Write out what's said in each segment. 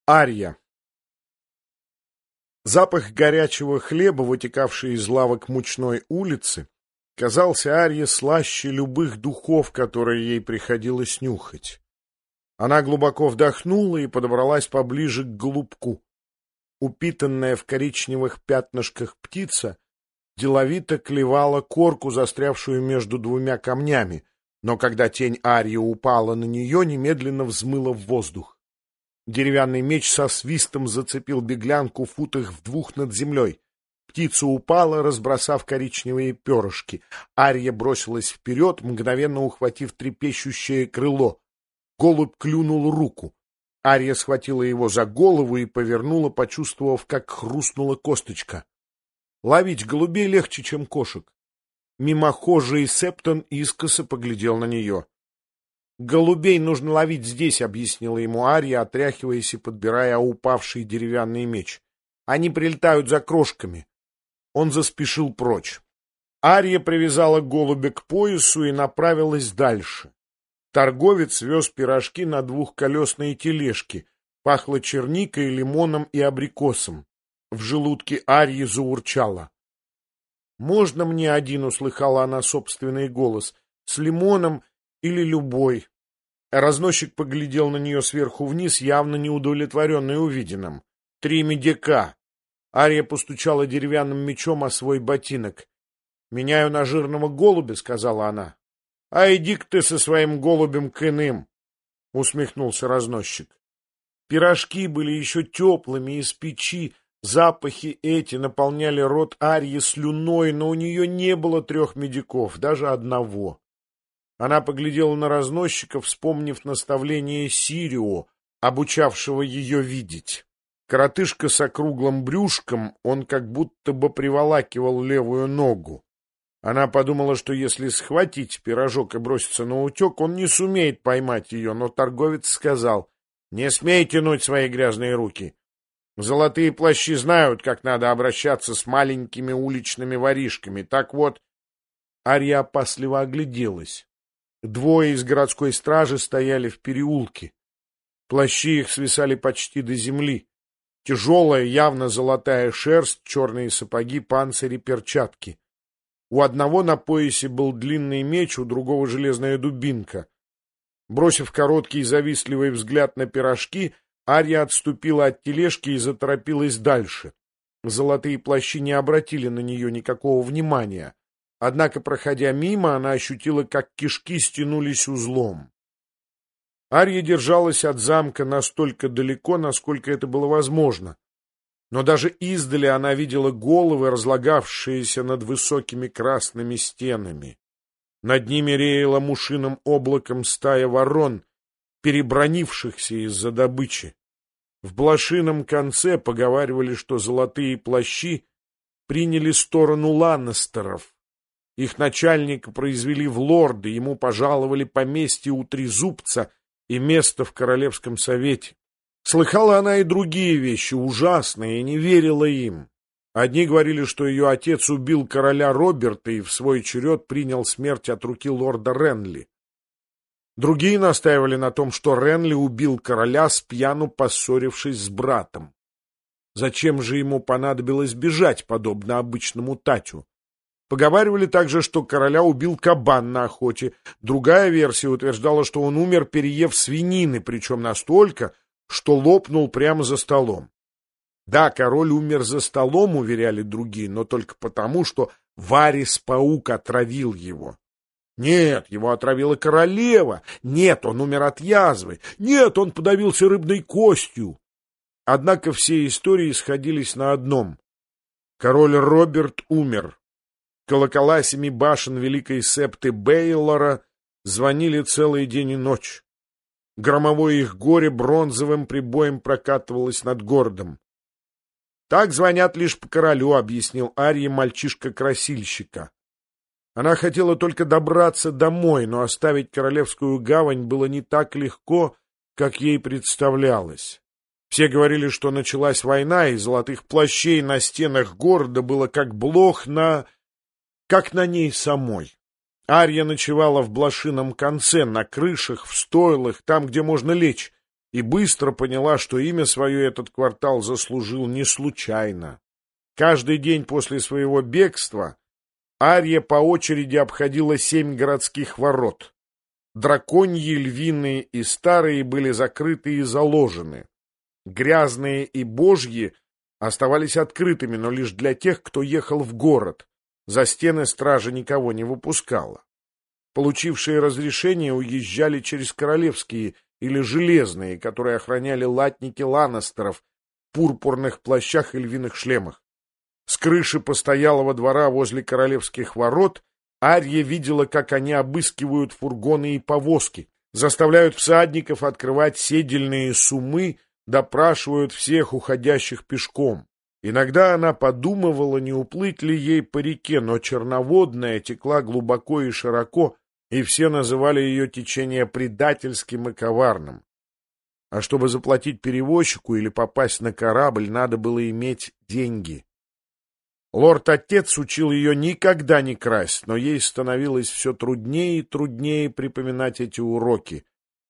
Арья. Запах горячего хлеба, вытекавший из лавок Мучной улицы, казался Арье слаще любых духов, которые ей приходилось нюхать. Она глубоко вдохнула и подобралась поближе к голубку. Упитанная в коричневых пятнышках птица деловито клевала корку, застрявшую между двумя камнями, но когда тень Арьи упала на нее, немедленно взмыла в воздух. Деревянный меч со свистом зацепил беглянку футах в 2 над землей. Птица упала, разбросав коричневые перышки. Арья бросилась вперед, мгновенно ухватив трепещущее крыло. Голубь клюнул руку. Арья схватила его за голову и повернула, почувствовав, как хрустнула косточка. Ловить голубей легче, чем кошек. Мимохожий Септон искоса поглядел на нее. — Голубей нужно ловить здесь, — объяснила ему Арья, отряхиваясь и подбирая упавший деревянный меч. — Они прилетают за крошками. Он заспешил прочь. Арья привязала голубя к поясу и направилась дальше. Торговец вез пирожки на 2-колесные тележки. Пахло черникой, лимоном и абрикосом. В желудке Арьи заурчало. — Можно мне один? — услыхала она собственный голос. — С лимоном или любой. Разносчик поглядел на нее сверху вниз, явно неудовлетворенный увиденным. 3 медяка. Арья постучала деревянным мечом о свой ботинок. — Меняю на жирного голубя, — сказала она. — А иди-ка ты со своим голубем к иным, — усмехнулся разносчик. Пирожки были еще теплыми из печи, запахи эти наполняли рот Арьи слюной, но у нее не было 3 медяков, даже одного. Она поглядела на разносчика, вспомнив наставление Сирио, обучавшего ее видеть. Коротышка с округлым брюшком, он как будто бы приволакивал левую ногу. Она подумала, что если схватить пирожок и броситься на утек, он не сумеет поймать ее, но торговец сказал: «Не смей тянуть свои грязные руки. Золотые плащи знают, как надо обращаться с маленькими уличными воришками. Так вот...» Арья опасливо огляделась. 2 из городской стражи стояли в переулке. Плащи их свисали почти до земли. Тяжелая, явно золотая шерсть, черные сапоги, панцири, перчатки. У одного на поясе был длинный меч, у другого железная дубинка. Бросив короткий завистливый взгляд на пирожки, Арья отступила от тележки и заторопилась дальше. Золотые плащи не обратили на нее никакого внимания. Однако, проходя мимо, она ощутила, как кишки стянулись узлом. Арья держалась от замка настолько далеко, насколько это было возможно. Но даже издали она видела головы, разлагавшиеся над высокими красными стенами. Над ними реяла мушиным облаком стая ворон, перебранившихся из-за добычи. В блошином конце поговаривали, что золотые плащи приняли сторону Ланнестеров. Их начальника произвели в лорды, ему пожаловали поместье у Трезубца и место в Королевском совете. Слыхала она и другие вещи, ужасные, и не верила им. Одни говорили, что ее отец убил короля Роберта и в свой черед принял смерть от руки лорда Ренли. Другие настаивали на том, что Ренли убил короля, спьяну поссорившись с братом. Зачем же ему понадобилось бежать, подобно обычному Татю? Поговаривали также, что короля убил кабан на охоте. Другая версия утверждала, что он умер, переев свинины, причем настолько, что лопнул прямо за столом. Да, король умер за столом, уверяли другие, но только потому, что Варис-паук отравил его. Нет, его отравила королева. Нет, он умер от язвы. Нет, он подавился рыбной костью. Однако все истории сходились на одном. Король Роберт умер. Колокола 7 башен великой септы Бейлора звонили целый день и ночь. Громовое их горе бронзовым прибоем прокатывалось над городом. «Так звонят лишь по королю», — объяснил Арье мальчишка-красильщика. Она хотела только добраться домой, но оставить Королевскую гавань было не так легко, как ей представлялось. Все говорили, что началась война, и золотых плащей на стенах города было как блох как на ней самой. Арья ночевала в блошином конце, на крышах, в стойлах, там, где можно лечь. и быстро поняла, что имя свое этот квартал заслужил не случайно. Каждый день после своего бегства Арья по очереди обходила 7 городских ворот. Драконьи, львиные и старые были закрыты и заложены. Грязные и божьи оставались открытыми, но лишь для тех, кто ехал в город. За стены стража никого не выпускала. Получившие разрешение уезжали через королевские или железные, которые охраняли латники ланнестеров в пурпурных плащах и львиных шлемах. С крыши постоялого двора возле королевских ворот Арья видела, как они обыскивают фургоны и повозки, заставляют всадников открывать седельные суммы, допрашивают всех уходящих пешком. Иногда она подумывала, не уплыть ли ей по реке, но черноводная текла глубоко и широко, и все называли ее течение предательским и коварным. А чтобы заплатить перевозчику или попасть на корабль, надо было иметь деньги. Лорд-отец учил ее никогда не красть, но ей становилось все труднее и труднее припоминать эти уроки.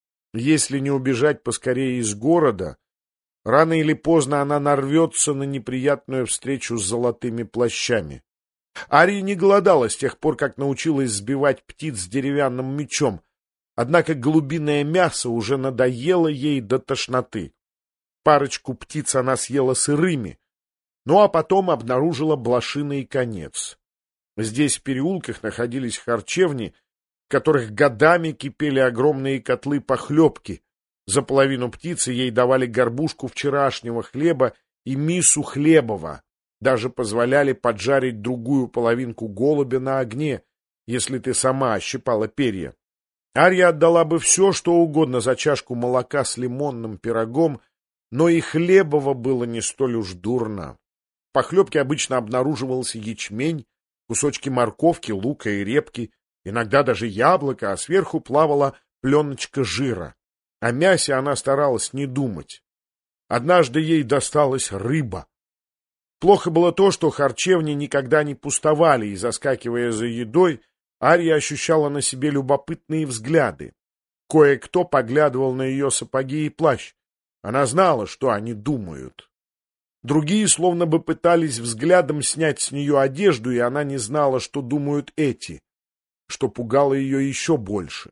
Если не убежать поскорее из города, рано или поздно она нарвется на неприятную встречу с золотыми плащами. Ария не голодала с тех пор, как научилась сбивать птиц деревянным мечом, однако голубиное мясо уже надоело ей до тошноты. Парочку птиц она съела сырыми, ну а потом обнаружила блошиный конец. Здесь в переулках находились харчевни, в которых годами кипели огромные котлы похлебки. За половину птицы ей давали горбушку вчерашнего хлеба и мису хлебова. Даже позволяли поджарить другую половинку голубя на огне, если ты сама ощипала перья. Арья отдала бы все, что угодно за чашку молока с лимонным пирогом, но и хлебово было не столь уж дурно. В похлебке обычно обнаруживался ячмень, кусочки морковки, лука и репки, иногда даже яблоко, а сверху плавала пленочка жира. О мясе она старалась не думать. Однажды ей досталась рыба. Плохо было то, что харчевни никогда не пустовали, и, заскакивая за едой, Арья ощущала на себе любопытные взгляды. Кое-кто поглядывал на ее сапоги и плащ. Она знала, что они думают. Другие словно бы пытались взглядом снять с нее одежду, и она не знала, что думают эти, что пугало ее еще больше.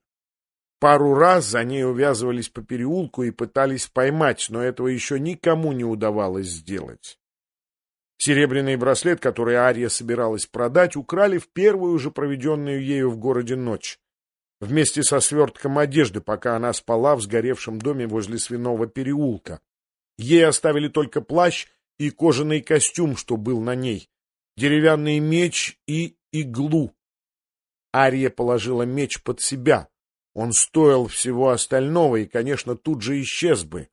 Пару раз за ней увязывались по переулку и пытались поймать, но этого еще никому не удавалось сделать. Серебряный браслет, который Арья собиралась продать, украли в первую же проведенную ею в городе ночь, вместе со свертком одежды, пока она спала в сгоревшем доме возле Свиного переулка. Ей оставили только плащ и кожаный костюм, что был на ней, деревянный меч и иглу. Арья положила меч под себя. Он стоил всего остального и, конечно, тут же исчез бы.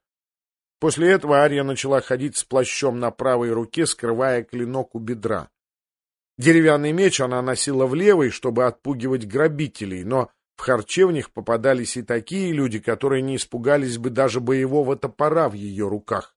После этого Арья начала ходить с плащом на правой руке, скрывая клинок у бедра. Деревянный меч она носила в левой, чтобы отпугивать грабителей, но в харчевнях попадались и такие люди, которые не испугались бы даже боевого топора в ее руках.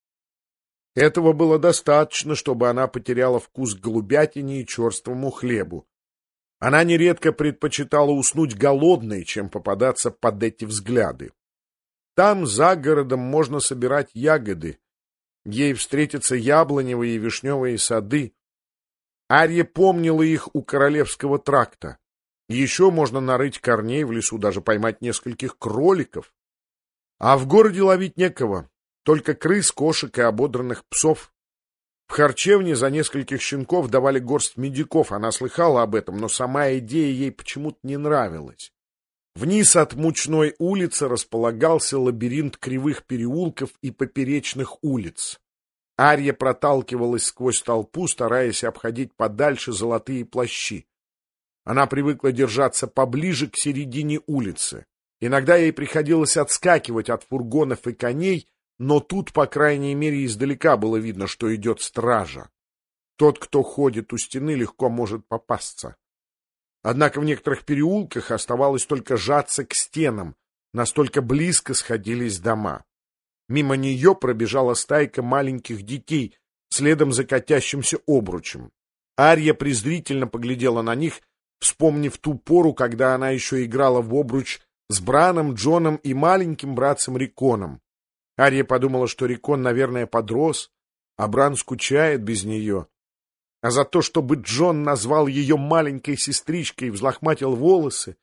Этого было достаточно, чтобы она потеряла вкус к голубятине и черствому хлебу. Она нередко предпочитала уснуть голодной, чем попадаться под эти взгляды. Там, за городом, можно собирать ягоды. Ей встретятся яблоневые и вишневые сады. Арья помнила их у Королевского тракта. Еще можно нарыть корней в лесу, даже поймать нескольких кроликов. А в городе ловить некого, только крыс, кошек и ободранных псов. В харчевне за нескольких щенков давали горсть медиков. Она слыхала об этом, но сама идея ей почему-то не нравилась. Вниз от Мучной улицы располагался лабиринт кривых переулков и поперечных улиц. Арья проталкивалась сквозь толпу, стараясь обходить подальше золотые плащи. Она привыкла держаться поближе к середине улицы. Иногда ей приходилось отскакивать от фургонов и коней, но тут, по крайней мере, издалека было видно, что идет стража. Тот, кто ходит у стены, легко может попасться. Однако в некоторых переулках оставалось только жаться к стенам, настолько близко сходились дома. Мимо нее пробежала стайка маленьких детей, следом за катящимся обручем. Арья презрительно поглядела на них, вспомнив ту пору, когда она еще играла в обруч с Браном, Джоном и маленьким братцем Риконом. Ария подумала, что Рикон, наверное, подрос, а Бран скучает без нее. А за то, чтобы Джон назвал ее маленькой сестричкой и взлохматил волосы,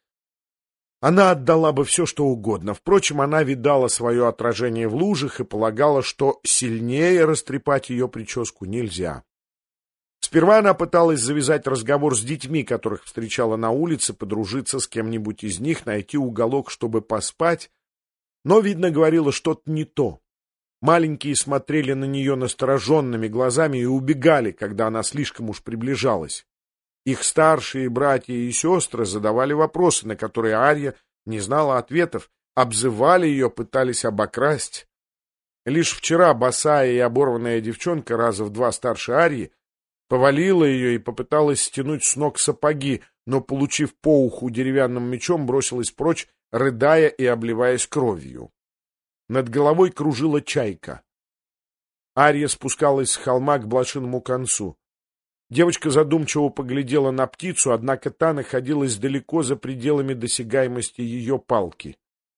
она отдала бы все, что угодно. Впрочем, она видала свое отражение в лужах и полагала, что сильнее растрепать ее прическу нельзя. Сперва она пыталась завязать разговор с детьми, которых встречала на улице, подружиться с кем-нибудь из них, найти уголок, чтобы поспать, но, видно, говорила что-то не то. Маленькие смотрели на нее настороженными глазами и убегали, когда она слишком уж приближалась. Их старшие братья и сестры задавали вопросы, на которые Ария не знала ответов, обзывали ее, пытались обокрасть. Лишь вчера босая и оборванная девчонка, раза в два старше Арии, повалила ее и попыталась стянуть с ног сапоги, но, получив по уху деревянным мечом, бросилась прочь, рыдая и обливаясь кровью. Над головой кружила чайка. Ария спускалась с холма к блошиному концу. Девочка задумчиво поглядела на птицу, однако та находилась далеко за пределами досягаемости ее палки.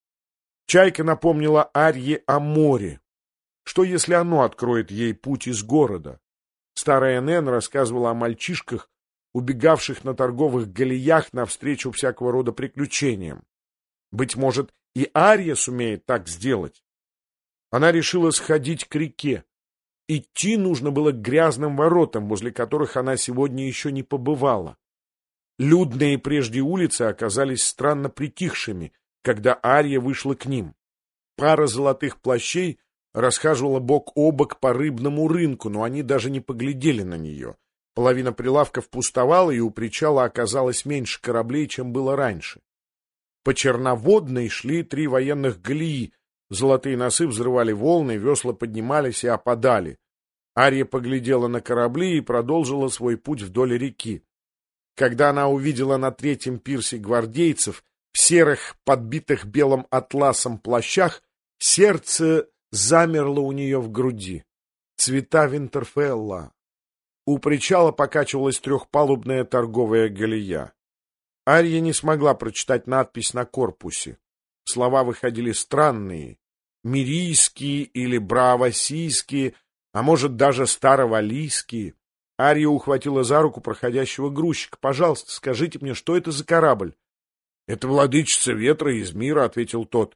Чайка напомнила Арье о море. Что, если оно откроет ей путь из города? Старая Нэн рассказывала о мальчишках, убегавших на торговых галеях навстречу всякого рода приключениям. Быть может, и Ария сумеет так сделать. Она решила сходить к реке. Идти нужно было к грязным воротам, возле которых она сегодня еще не побывала. Людные прежде улицы оказались странно притихшими, когда Ария вышла к ним. Пара золотых плащей расхаживала бок о бок по рыбному рынку, но они даже не поглядели на нее. Половина прилавков пустовала, и у причала оказалось меньше кораблей, чем было раньше. По Черноводной шли 3 военных галеи. Золотые носы взрывали волны, весла поднимались и опадали. Ария поглядела на корабли и продолжила свой путь вдоль реки. Когда она увидела на 3-м пирсе гвардейцев в серых, подбитых белым атласом плащах, сердце замерло у нее в груди. Цвета Винтерфелла. У причала покачивалась 3-палубная торговая галея. Ария не смогла прочитать надпись на корпусе. Слова выходили странные. Мирийские или бравосийские, а может даже старовалийские. Ария ухватила за руку проходящего грузчика. — Пожалуйста, скажите мне, что это за корабль? — Это владычица ветра из мира, — ответил тот.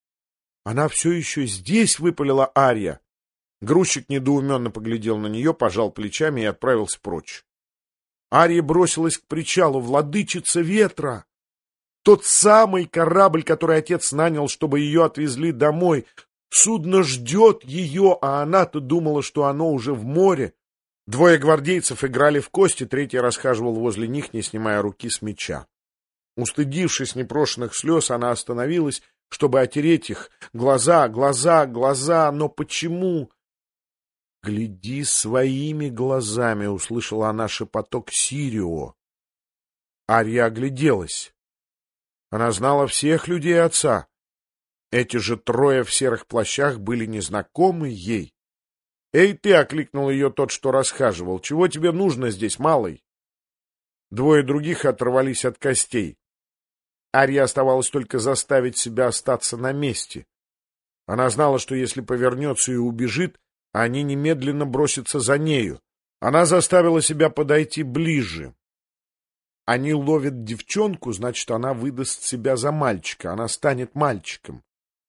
— Она все еще здесь? — выпалила Ария. Грузчик недоуменно поглядел на нее, пожал плечами и отправился прочь. Ария бросилась к причалу. Владычица ветра! Тот самый корабль, который отец нанял, чтобы ее отвезли домой. Судно ждет ее, а она-то думала, что оно уже в море. 2 гвардейцев играли в кости, 3-й расхаживал возле них, не снимая руки с меча. Устыдившись непрошенных слез, она остановилась, чтобы отереть их. Глаза, глаза, глаза, но почему? «Гляди своими глазами», — услышала она шепоток Сирио. Ария огляделась. Она знала всех людей отца. Эти же 3 в серых плащах были незнакомы ей. «Эй ты!» — окликнул ее тот, что расхаживал. «Чего тебе нужно здесь, малый?» 2 других оторвались от костей. Ария оставалось только заставить себя остаться на месте. Она знала, что если повернется и убежит, они немедленно бросятся за нею. Она заставила себя подойти ближе. Они ловят девчонку, значит, она выдаст себя за мальчика, она станет мальчиком.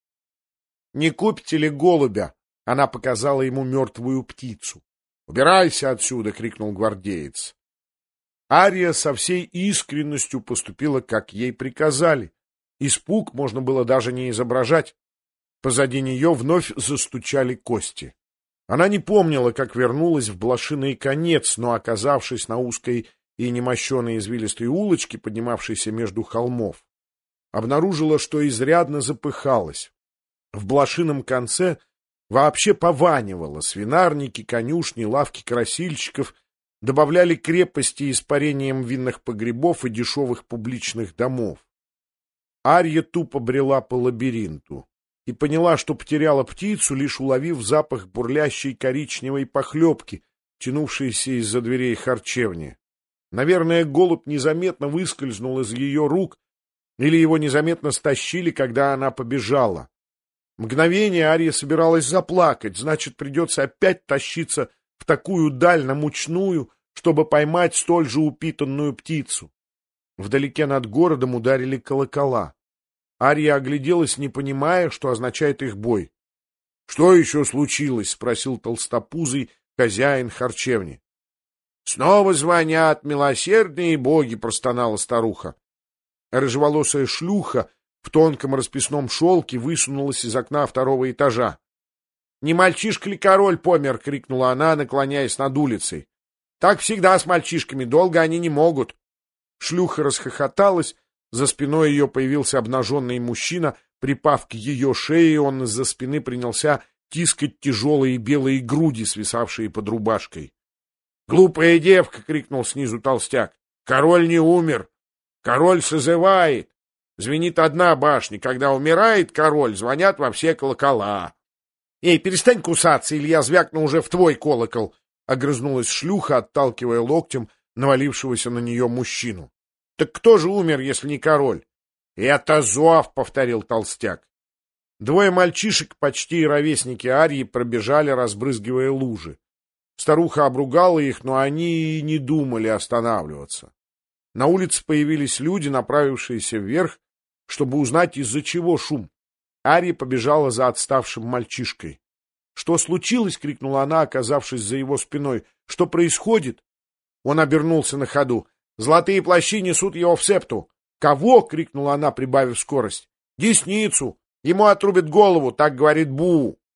«Не купите ли голубя?» — она показала ему мертвую птицу. «Убирайся отсюда!» — крикнул гвардеец. Ария со всей искренностью поступила, как ей приказали. Испуг можно было даже не изображать. Позади нее вновь застучали кости. Она не помнила, как вернулась в блошиный конец, но, оказавшись на узкой и немощенной извилистой улочке, поднимавшейся между холмов, обнаружила, что изрядно запыхалась. В блошином конце вообще пованивало. Свинарники, конюшни, лавки красильщиков добавляли крепости испарением винных погребов и дешевых публичных домов. Ария тупо брела по лабиринту и поняла, что потеряла птицу, лишь уловив запах бурлящей коричневой похлебки, тянувшейся из-за дверей харчевни. Наверное, голубь незаметно выскользнул из ее рук, или его незаметно стащили, когда она побежала. Мгновение Ария собиралась заплакать, значит, придется опять тащиться в такую даль на мучную, чтобы поймать столь же упитанную птицу. Вдалеке над городом ударили колокола. Ария огляделась, не понимая, что означает их бой. — Что еще случилось? — спросил толстопузый хозяин харчевни. — Снова звонят милосердные боги, — простонала старуха. Рыжеволосая шлюха в тонком расписном шелке высунулась из окна второго этажа. — Не мальчишка ли король помер? — крикнула она, наклоняясь над улицей. — Так всегда с мальчишками, долго они не могут. Шлюха расхохоталась, за спиной ее появился обнаженный мужчина, припав к ее шее, он из-за спины принялся тискать тяжелые белые груди, свисавшие под рубашкой. — Глупая девка! — крикнул снизу толстяк. — Король не умер! Король созывает! Звенит одна башня, когда умирает король, звонят во все колокола. — Эй, перестань кусаться, или я звякну уже в твой колокол! — огрызнулась шлюха, отталкивая локтем навалившегося на нее мужчину. — Так кто же умер, если не король? — Это зов, — повторил толстяк. Двое мальчишек, почти ровесники Арии, пробежали, разбрызгивая лужи. Старуха обругала их, но они и не думали останавливаться. На улице появились люди, направившиеся вверх, чтобы узнать, из-за чего шум. Ария побежала за отставшим мальчишкой. — Что случилось? — крикнула она, оказавшись за его спиной. — Что происходит? Он обернулся на ходу. — Золотые плащи несут его в септу. — Кого? — крикнула она, прибавив скорость. — Десницу. Ему отрубят голову, так говорит Бу.